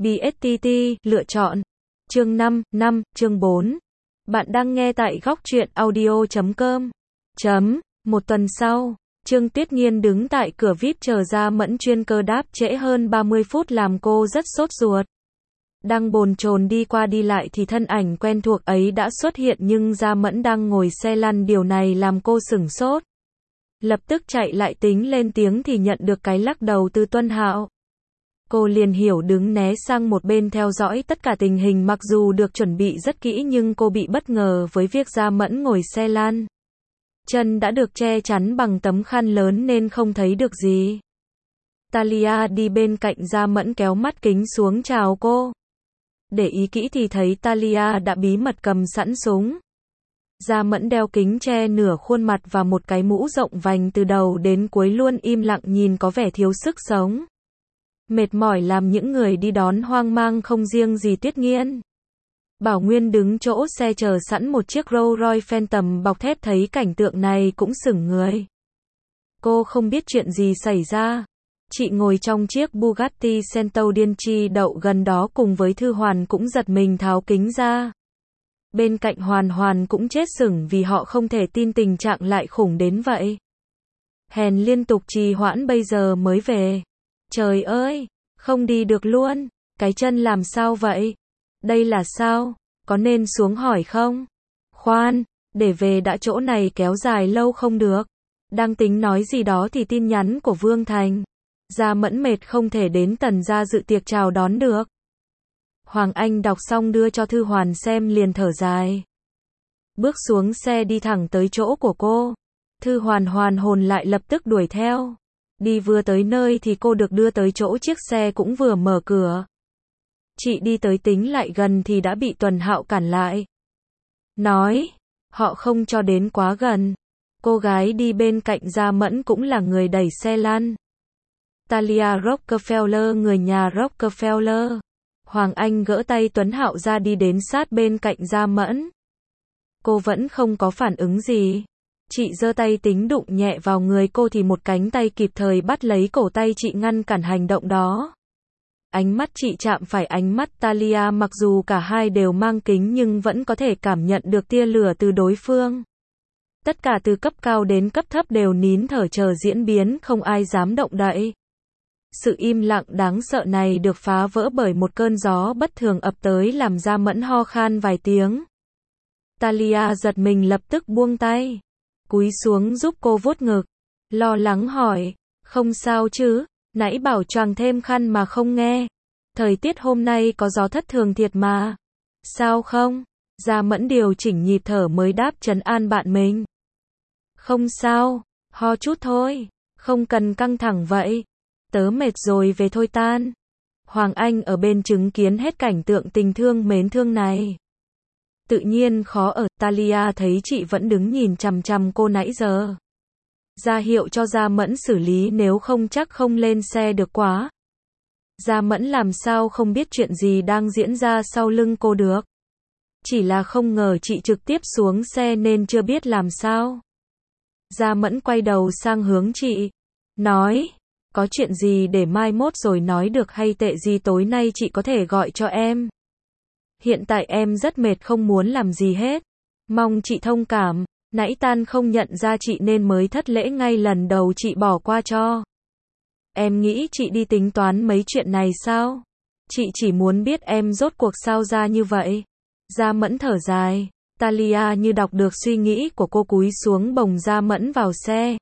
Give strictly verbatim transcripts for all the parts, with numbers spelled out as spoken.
bê ét tê tê, lựa chọn. Chương năm, năm, chương bốn. Bạn đang nghe tại góc truyện audio chấm com. Chấm, một tuần sau, Trương Tuyết Nghiên đứng tại cửa vi ai pi chờ Gia Mẫn chuyên cơ đáp trễ hơn ba mươi phút làm cô rất sốt ruột. Đang bồn chồn đi qua đi lại thì thân ảnh quen thuộc ấy đã xuất hiện nhưng Gia Mẫn đang ngồi xe lăn, điều này làm cô sửng sốt. Lập tức chạy lại tính lên tiếng thì nhận được cái lắc đầu từ Tuân Hạo. Cô liền hiểu đứng né sang một bên theo dõi tất cả tình hình, mặc dù được chuẩn bị rất kỹ nhưng cô bị bất ngờ với việc Gia Mẫn ngồi xe lăn. Chân đã được che chắn bằng tấm khăn lớn nên không thấy được gì. Talia đi bên cạnh Gia Mẫn kéo mắt kính xuống chào cô. Để ý kỹ thì thấy Talia đã bí mật cầm sẵn súng. Gia Mẫn đeo kính che nửa khuôn mặt và một cái mũ rộng vành từ đầu đến cuối, luôn im lặng nhìn có vẻ thiếu sức sống. Mệt mỏi làm những người đi đón hoang mang, không riêng gì Tuyết Nghiên. Bảo Nguyên đứng chỗ xe chờ sẵn một chiếc Rolls Royce Phantom bọc thép thấy cảnh tượng này cũng sửng người. Cô không biết chuyện gì xảy ra. Chị ngồi trong chiếc Bugatti Centauran Dianchi đậu gần đó cùng với Thư Hoàn cũng giật mình tháo kính ra. Bên cạnh Hoàn Hoàn cũng chết sững vì họ không thể tin tình trạng lại khủng đến vậy. Hèn liên tục trì hoãn bây giờ mới về. Trời ơi, không đi được luôn, cái chân làm sao vậy? Đây là sao? Có nên xuống hỏi không? Khoan, để về đã, chỗ này kéo dài lâu không được. Đang tính nói gì đó thì tin nhắn của Vương Thành. Gia Mẫn mệt không thể đến Tần gia dự tiệc chào đón được. Hoàng Anh đọc xong đưa cho Thư Hoàn xem liền thở dài. Bước xuống xe đi thẳng tới chỗ của cô. Thư Hoàn hoàn hồn lại lập tức đuổi theo. Đi vừa tới nơi thì cô được đưa tới chỗ chiếc xe cũng vừa mở cửa. Chị đi tới tính lại gần thì đã bị Tuần Hạo cản lại. Nói, họ không cho đến quá gần. Cô gái đi bên cạnh Gia Mẫn cũng là người đẩy xe lăn. Talia Rockefeller, người nhà Rockefeller. Hoàng Anh gỡ tay Tuấn Hạo ra đi đến sát bên cạnh Gia Mẫn. Cô vẫn không có phản ứng gì. Chị giơ tay tính đụng nhẹ vào người cô thì một cánh tay kịp thời bắt lấy cổ tay chị ngăn cản hành động đó. Ánh mắt chị chạm phải ánh mắt Talia, mặc dù cả hai đều mang kính nhưng vẫn có thể cảm nhận được tia lửa từ đối phương. Tất cả từ cấp cao đến cấp thấp đều nín thở chờ diễn biến, không ai dám động đậy. Sự im lặng đáng sợ này được phá vỡ bởi một cơn gió bất thường ập tới làm Gia Mẫn ho khan vài tiếng. Talia giật mình lập tức buông tay. Cúi xuống giúp cô vuốt ngực. Lo lắng hỏi, không sao chứ, nãy bảo choàng thêm khăn mà không nghe. Thời tiết hôm nay có gió thất thường thiệt mà. Sao không? Gia Mẫn điều chỉnh nhịp thở mới đáp trấn an bạn mình. Không sao, ho chút thôi, không cần căng thẳng vậy. Tớ mệt rồi, về thôi tan. Hoàng Anh ở bên chứng kiến hết cảnh tượng tình thương mến thương này. Tự nhiên khó ở. Talia thấy chị vẫn đứng nhìn chằm chằm cô nãy giờ. Ra hiệu cho Gia Mẫn xử lý, nếu không chắc không lên xe được quá. Gia Mẫn làm sao không biết chuyện gì đang diễn ra sau lưng cô được. Chỉ là không ngờ chị trực tiếp xuống xe nên chưa biết làm sao. Gia Mẫn quay đầu sang hướng chị. Nói, có chuyện gì để mai mốt rồi nói được, hay tệ gì tối nay chị có thể gọi cho em. Hiện tại em rất mệt không muốn làm gì hết. Mong chị thông cảm, nãy tan không nhận ra chị nên mới thất lễ ngay lần đầu, chị bỏ qua cho. Em nghĩ chị đi tính toán mấy chuyện này sao? Chị chỉ muốn biết em rốt cuộc sao ra như vậy. Gia Mẫn thở dài. Talia như đọc được suy nghĩ của cô, cúi xuống bồng Gia Mẫn vào xe.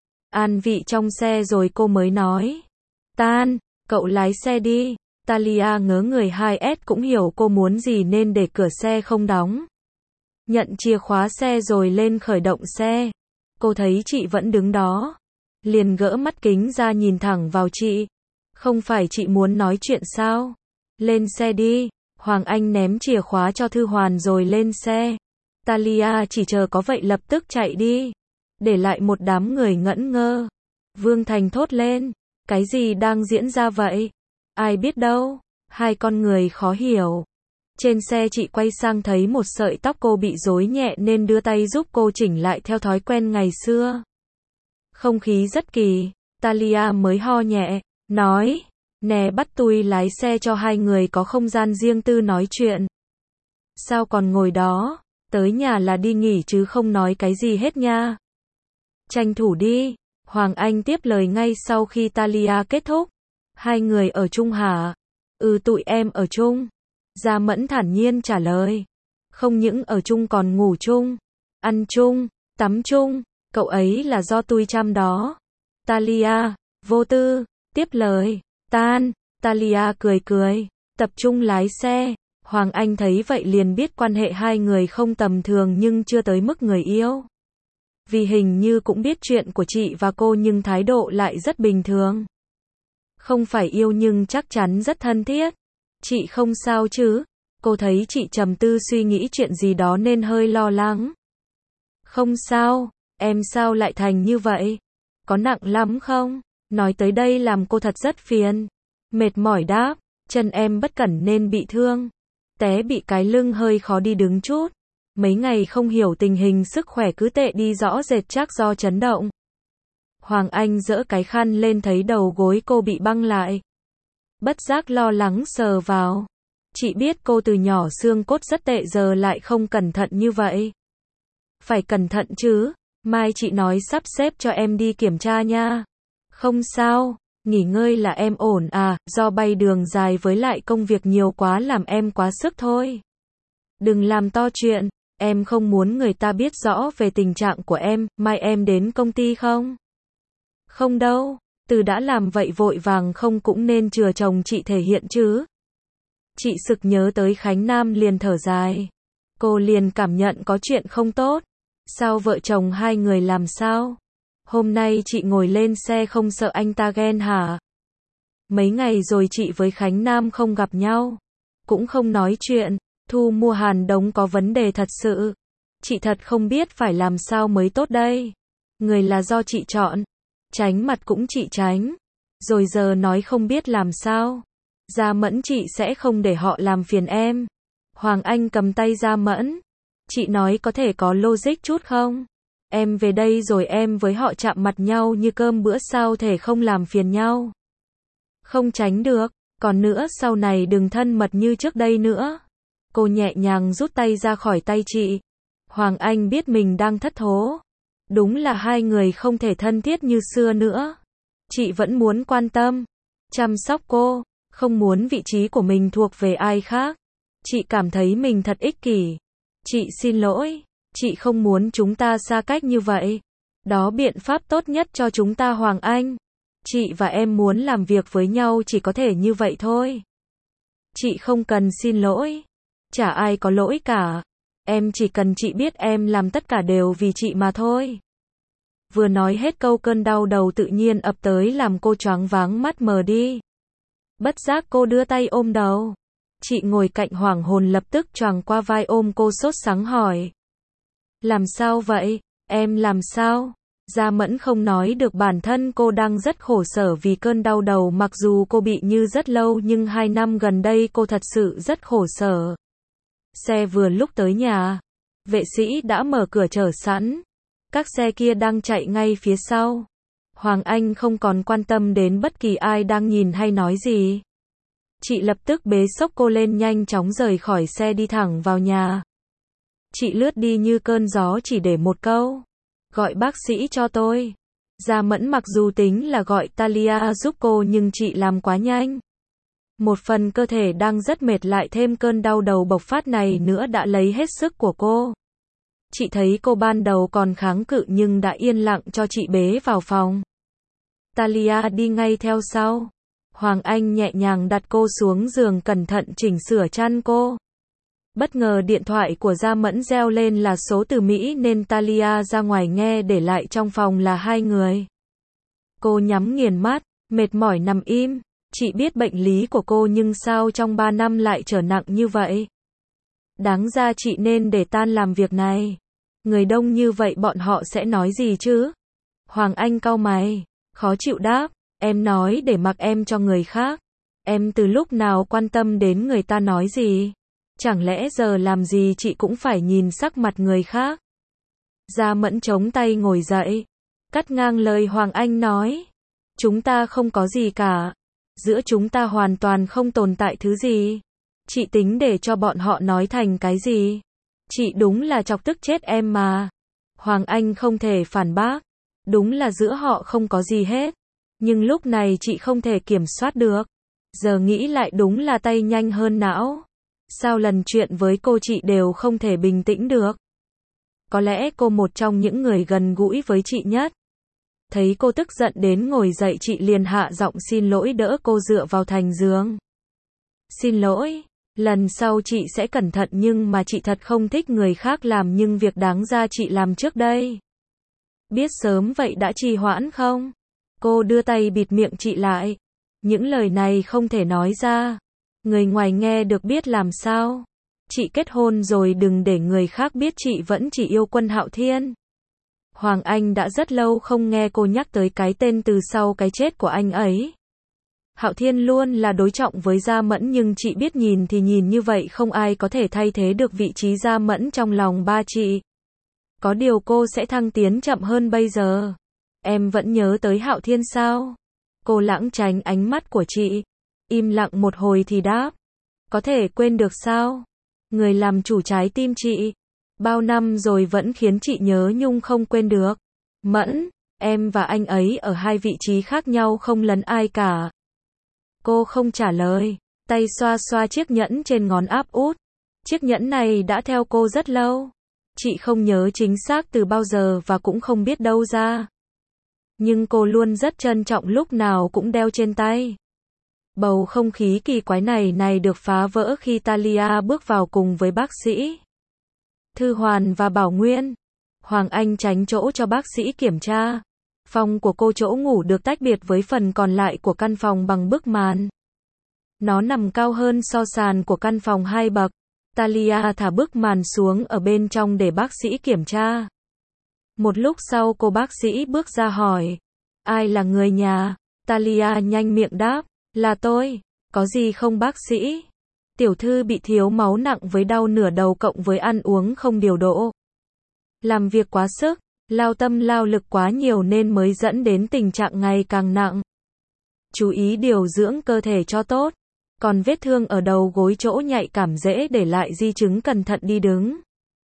An vị trong xe rồi cô mới nói. Tan, cậu lái xe đi. Talia ngớ người, hai S cũng hiểu cô muốn gì nên để cửa xe không đóng. Nhận chìa khóa xe rồi lên khởi động xe. Cô thấy chị vẫn đứng đó. Liền gỡ mắt kính ra nhìn thẳng vào chị. Không phải chị muốn nói chuyện sao? Lên xe đi. Hoàng Anh ném chìa khóa cho Thư Hoàn rồi lên xe. Talia chỉ chờ có vậy lập tức chạy đi. Để lại một đám người ngẩn ngơ. Vương Thành thốt lên. Cái gì đang diễn ra vậy? Ai biết đâu. Hai con người khó hiểu. Trên xe chị quay sang thấy một sợi tóc cô bị rối nhẹ nên đưa tay giúp cô chỉnh lại theo thói quen ngày xưa. Không khí rất kỳ. Talia mới ho nhẹ. Nói. Nè bắt tui lái xe cho hai người có không gian riêng tư nói chuyện. Sao còn ngồi đó, tới nhà là đi nghỉ chứ không nói cái gì hết nha. Tranh thủ đi, Hoàng Anh tiếp lời ngay sau khi Talia kết thúc. Hai người ở chung hả? Ừ tụi em ở chung. Gia Mẫn thản nhiên trả lời. Không những ở chung còn ngủ chung, ăn chung, tắm chung, cậu ấy là do tui chăm đó. Talia, vô tư, tiếp lời. Tan, Talia cười cười, tập trung lái xe. Hoàng Anh thấy vậy liền biết quan hệ hai người không tầm thường nhưng chưa tới mức người yêu. Vì hình như cũng biết chuyện của chị và cô nhưng thái độ lại rất bình thường. Không phải yêu nhưng chắc chắn rất thân thiết. Chị không sao chứ? Cô thấy chị trầm tư suy nghĩ chuyện gì đó nên hơi lo lắng. Không sao, em sao lại thành như vậy? Có nặng lắm không? Nói tới đây làm cô thật rất phiền. Mệt mỏi đáp, chân em bất cẩn nên bị thương. Té bị cái lưng hơi khó đi đứng chút. Mấy ngày không hiểu tình hình sức khỏe cứ tệ đi rõ rệt chắc do chấn động. Hoàng Anh giở cái khăn lên thấy đầu gối cô bị băng lại. Bất giác lo lắng sờ vào. Chị biết cô từ nhỏ xương cốt rất tệ giờ lại không cẩn thận như vậy. Phải cẩn thận chứ, mai chị nói sắp xếp cho em đi kiểm tra nha. Không sao, nghỉ ngơi là em ổn à, do bay đường dài với lại công việc nhiều quá làm em quá sức thôi. Đừng làm to chuyện, em không muốn người ta biết rõ về tình trạng của em, mai em đến công ty không? Không đâu, từ đã làm vậy vội vàng không cũng nên chừa chồng chị thể hiện chứ. Chị sực nhớ tới Khánh Nam liền thở dài. Cô liền cảm nhận có chuyện không tốt. Sao vợ chồng hai người làm sao? Hôm nay chị ngồi lên xe không sợ anh ta ghen hả? Mấy ngày rồi chị với Khánh Nam không gặp nhau. Cũng không nói chuyện. Thu mua hàn đống có vấn đề thật sự. Chị thật không biết phải làm sao mới tốt đây. Người là do chị chọn. Tránh mặt cũng chị tránh. Rồi giờ nói không biết làm sao. Gia Mẫn chị sẽ không để họ làm phiền em. Hoàng Anh cầm tay Gia Mẫn. Chị nói có thể có logic chút không? Em về đây rồi em với họ chạm mặt nhau như cơm bữa sao thể không làm phiền nhau. Không tránh được. Còn nữa sau này đừng thân mật như trước đây nữa. Cô nhẹ nhàng rút tay ra khỏi tay chị. Hoàng Anh biết mình đang thất thố. Đúng là hai người không thể thân thiết như xưa nữa. Chị vẫn muốn quan tâm, chăm sóc cô, không muốn vị trí của mình thuộc về ai khác. Chị cảm thấy mình thật ích kỷ. Chị xin lỗi, chị không muốn chúng ta xa cách như vậy. Đó biện pháp tốt nhất cho chúng ta Hoàng Anh. Chị và em muốn làm việc với nhau chỉ có thể như vậy thôi. Chị không cần xin lỗi. Chả ai có lỗi cả. Em chỉ cần chị biết em làm tất cả đều vì chị mà thôi. Vừa nói hết câu cơn đau đầu tự nhiên ập tới làm cô choáng váng mắt mờ đi. Bất giác cô đưa tay ôm đầu. Chị ngồi cạnh hoảng hồn lập tức choàng qua vai ôm cô sốt sắng hỏi. Làm sao vậy? Em làm sao? Gia Mẫn không nói được bản thân cô đang rất khổ sở vì cơn đau đầu mặc dù cô bị như rất lâu nhưng hai năm gần đây cô thật sự rất khổ sở. Xe vừa lúc tới nhà. Vệ sĩ đã mở cửa chờ sẵn. Các xe kia đang chạy ngay phía sau. Hoàng Anh không còn quan tâm đến bất kỳ ai đang nhìn hay nói gì. Chị lập tức bế xốc cô lên nhanh chóng rời khỏi xe đi thẳng vào nhà. Chị lướt đi như cơn gió chỉ để một câu. Gọi bác sĩ cho tôi. Gia Mẫn mặc dù tính là gọi Talia giúp cô nhưng chị làm quá nhanh. Một phần cơ thể đang rất mệt lại thêm cơn đau đầu bộc phát này nữa đã lấy hết sức của cô. Chị thấy cô ban đầu còn kháng cự nhưng đã yên lặng cho chị bế vào phòng. Talia đi ngay theo sau. Hoàng Anh nhẹ nhàng đặt cô xuống giường cẩn thận chỉnh sửa chăn cô. Bất ngờ điện thoại của Gia Mẫn reo lên là số từ Mỹ nên Talia ra ngoài nghe để lại trong phòng là hai người. Cô nhắm nghiền mắt, mệt mỏi nằm im. Chị biết bệnh lý của cô nhưng sao trong ba năm lại trở nặng như vậy? Đáng ra chị nên để tan làm việc này. Người đông như vậy bọn họ sẽ nói gì chứ? Hoàng Anh cau mày, khó chịu đáp, em nói để mặc em cho người khác. Em từ lúc nào quan tâm đến người ta nói gì? Chẳng lẽ giờ làm gì chị cũng phải nhìn sắc mặt người khác? Gia Mẫn chống tay ngồi dậy, cắt ngang lời Hoàng Anh nói. Chúng ta không có gì cả. Giữa chúng ta hoàn toàn không tồn tại thứ gì. Chị tính để cho bọn họ nói thành cái gì? Chị đúng là chọc tức chết em mà. Hoàng Anh không thể phản bác. Đúng là giữa họ không có gì hết. Nhưng lúc này chị không thể kiểm soát được. Giờ nghĩ lại đúng là tay nhanh hơn não. Sao lần chuyện với cô chị đều không thể bình tĩnh được? Có lẽ cô một trong những người gần gũi với chị nhất. Thấy cô tức giận đến ngồi dậy chị liền hạ giọng xin lỗi đỡ cô dựa vào thành giường. Xin lỗi, lần sau chị sẽ cẩn thận nhưng mà chị thật không thích người khác làm nhưng việc đáng ra chị làm trước đây. Biết sớm vậy đã trì hoãn không? Cô đưa tay bịt miệng chị lại. Những lời này không thể nói ra. Người ngoài nghe được biết làm sao? Chị kết hôn rồi đừng để người khác biết chị vẫn chỉ yêu Quân Hạo Thiên. Hoàng Anh đã rất lâu không nghe cô nhắc tới cái tên từ sau cái chết của anh ấy. Hạo Thiên luôn là đối trọng với Gia Mẫn nhưng chị biết nhìn thì nhìn như vậy không ai có thể thay thế được vị trí Gia Mẫn trong lòng ba chị. Có điều cô sẽ thăng tiến chậm hơn bây giờ. Em vẫn nhớ tới Hạo Thiên sao? Cô lãng tránh ánh mắt của chị. Im lặng một hồi thì đáp. Có thể quên được sao? Người làm chủ trái tim chị. Bao năm rồi vẫn khiến chị nhớ nhung không quên được. Mẫn, em và anh ấy ở hai vị trí khác nhau không lấn ai cả. Cô không trả lời. Tay xoa xoa chiếc nhẫn trên ngón áp út. Chiếc nhẫn này đã theo cô rất lâu. Chị không nhớ chính xác từ bao giờ và cũng không biết đâu ra. Nhưng cô luôn rất trân trọng lúc nào cũng đeo trên tay. Bầu không khí kỳ quái này này được phá vỡ khi Talia bước vào cùng với bác sĩ Thư Hoàn và Bảo Nguyên. Hoàng Anh tránh chỗ cho bác sĩ kiểm tra. Phòng của cô chỗ ngủ được tách biệt với phần còn lại của căn phòng bằng bức màn. Nó nằm cao hơn so sàn của căn phòng hai bậc. Talia thả bức màn xuống ở bên trong để bác sĩ kiểm tra. Một lúc sau cô bác sĩ bước ra hỏi. Ai là người nhà? Talia nhanh miệng đáp. Là tôi. Có gì không bác sĩ? Tiểu thư bị thiếu máu nặng với đau nửa đầu cộng với ăn uống không điều độ. Làm việc quá sức, lao tâm lao lực quá nhiều nên mới dẫn đến tình trạng ngày càng nặng. Chú ý điều dưỡng cơ thể cho tốt. Còn vết thương ở đầu gối chỗ nhạy cảm dễ để lại di chứng cẩn thận đi đứng.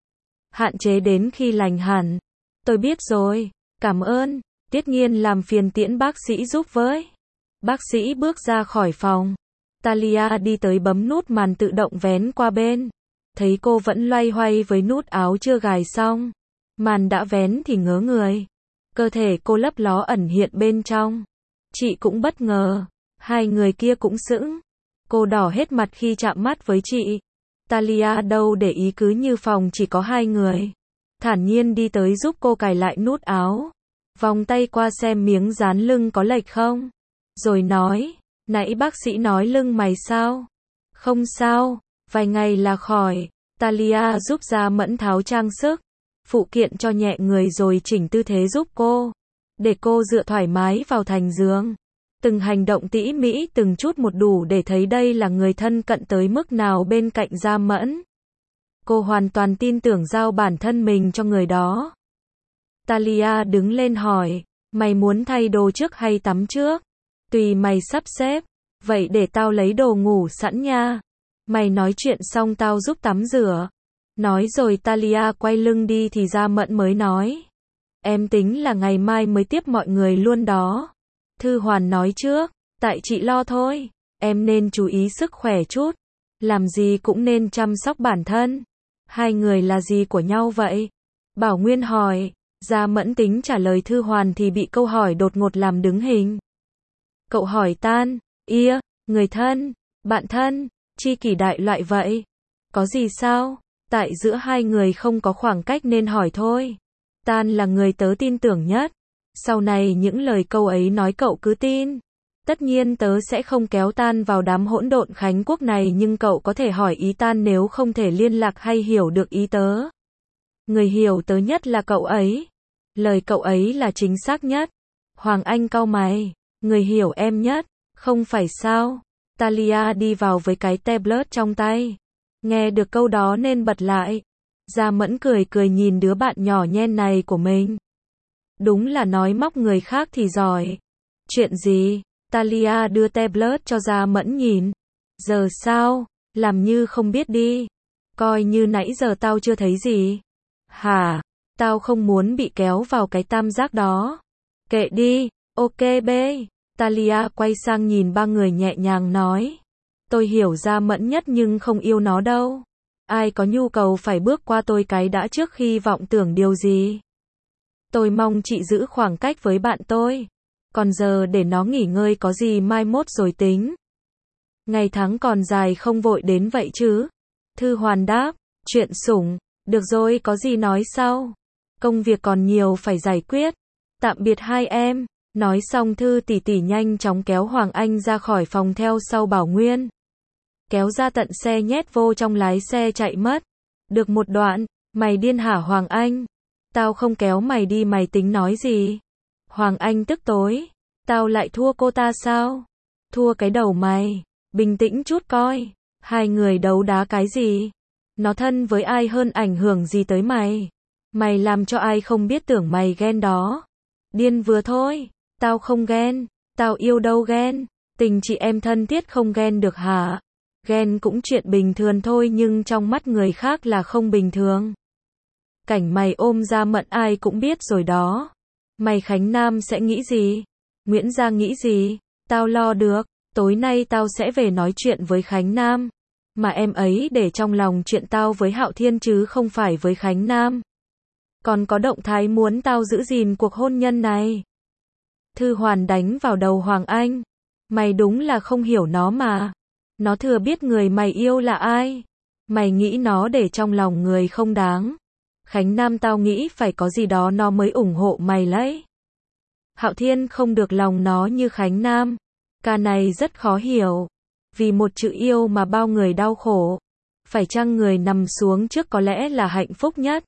Hạn chế đến khi lành hẳn. Tôi biết rồi, cảm ơn. Tiết Nghiên làm phiền tiễn bác sĩ giúp với. Bác sĩ bước ra khỏi phòng. Talia đi tới bấm nút màn tự động vén qua bên. Thấy cô vẫn loay hoay với nút áo chưa gài xong. Màn đã vén thì ngớ người. Cơ thể cô lấp ló ẩn hiện bên trong. Chị cũng bất ngờ. Hai người kia cũng sững. Cô đỏ hết mặt khi chạm mắt với chị. Talia đâu để ý cứ như phòng chỉ có hai người. Thản nhiên đi tới giúp cô cài lại nút áo. Vòng tay qua xem miếng dán lưng có lệch không. Rồi nói, nãy bác sĩ nói lưng mày sao? Không sao, vài ngày là khỏi. Talia giúp Gia Mẫn tháo trang sức, phụ kiện cho nhẹ người rồi chỉnh tư thế giúp cô. Để cô dựa thoải mái vào thành giường. Từng hành động tỉ mỉ từng chút một đủ để thấy đây là người thân cận tới mức nào bên cạnh Gia Mẫn. Cô hoàn toàn tin tưởng giao bản thân mình cho người đó. Talia đứng lên hỏi, mày muốn thay đồ trước hay tắm trước? Tùy mày sắp xếp. Vậy để tao lấy đồ ngủ sẵn nha. Mày nói chuyện xong tao giúp tắm rửa. Nói rồi Talia quay lưng đi thì Gia Mẫn mới nói. Em tính là ngày mai mới tiếp mọi người luôn đó. Thư Hoàn nói trước, tại chị lo thôi. Em nên chú ý sức khỏe chút. Làm gì cũng nên chăm sóc bản thân. Hai người là gì của nhau vậy? Bảo Nguyên hỏi. Gia Mẫn tính trả lời Thư Hoàn thì bị câu hỏi đột ngột làm đứng hình. Cậu hỏi tan, ia, người thân, bạn thân, chi kỷ đại loại vậy. Có gì sao? Tại giữa hai người không có khoảng cách nên hỏi thôi. Tan là người tớ tin tưởng nhất. Sau này những lời câu ấy nói cậu cứ tin. Tất nhiên tớ sẽ không kéo Tan vào đám hỗn độn Khánh Quốc này nhưng cậu có thể hỏi ý Tan nếu không thể liên lạc hay hiểu được ý tớ. Người hiểu tớ nhất là cậu ấy. Lời cậu ấy là chính xác nhất. Hoàng Anh cau mày. Người hiểu em nhất. Không phải sao? Talia đi vào với cái tablet trong tay. Nghe được câu đó nên bật lại. Gia Mẫn cười cười nhìn đứa bạn nhỏ nhen này của mình. Đúng là nói móc người khác thì giỏi. Chuyện gì? Talia đưa tablet cho Gia Mẫn nhìn. Giờ sao? Làm như không biết đi. Coi như nãy giờ tao chưa thấy gì. Hả? Tao không muốn bị kéo vào cái tam giác đó. Kệ đi. Ok bê. Talia quay sang nhìn ba người nhẹ nhàng nói. Tôi hiểu Gia Mẫn nhất nhưng không yêu nó đâu. Ai có nhu cầu phải bước qua tôi cái đã trước khi vọng tưởng điều gì. Tôi mong chị giữ khoảng cách với bạn tôi. Còn giờ để nó nghỉ ngơi có gì mai mốt rồi tính. Ngày tháng còn dài không vội đến vậy chứ. Thư Hoàn đáp. Chuyện sủng. Được rồi có gì nói sau. Công việc còn nhiều phải giải quyết. Tạm biệt hai em. Nói xong Thư tỷ tỷ nhanh chóng kéo Hoàng Anh ra khỏi phòng theo sau Bảo Nguyên. Kéo ra tận xe nhét vô trong lái xe chạy mất. Được một đoạn. Mày điên hả Hoàng Anh? Tao không kéo mày đi mày tính nói gì? Hoàng Anh tức tối. Tao lại thua cô ta sao? Thua cái đầu mày. Bình tĩnh chút coi. Hai người đấu đá cái gì? Nó thân với ai hơn ảnh hưởng gì tới mày? Mày làm cho ai không biết tưởng mày ghen đó. Điên vừa thôi. Tao không ghen. Tao yêu đâu ghen. Tình chị em thân thiết không ghen được hả? Ghen cũng chuyện bình thường thôi nhưng trong mắt người khác là không bình thường. Cảnh mày ôm Gia Mẫn ai cũng biết rồi đó. Mày Khánh Nam sẽ nghĩ gì? Nguyễn Gia nghĩ gì? Tao lo được. Tối nay tao sẽ về nói chuyện với Khánh Nam. Mà em ấy để trong lòng chuyện tao với Hạo Thiên chứ không phải với Khánh Nam. Còn có động thái muốn tao giữ gìn cuộc hôn nhân này. Thư Hoàn đánh vào đầu Hoàng Anh. Mày đúng là không hiểu nó mà. Nó thừa biết người mày yêu là ai. Mày nghĩ nó để trong lòng người không đáng. Khánh Nam tao nghĩ phải có gì đó nó mới ủng hộ mày lấy. Hạo Thiên không được lòng nó như Khánh Nam. Ca này rất khó hiểu. Vì một chữ yêu mà bao người đau khổ. Phải chăng người nằm xuống trước có lẽ là hạnh phúc nhất.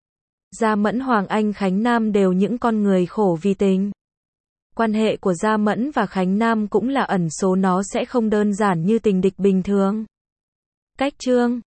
Gia Mẫn Hoàng Anh Khánh Nam đều những con người khổ vì tình. Quan hệ của Gia Mẫn và Khánh Nam cũng là ẩn số nó sẽ không đơn giản như tình địch bình thường. Cách chương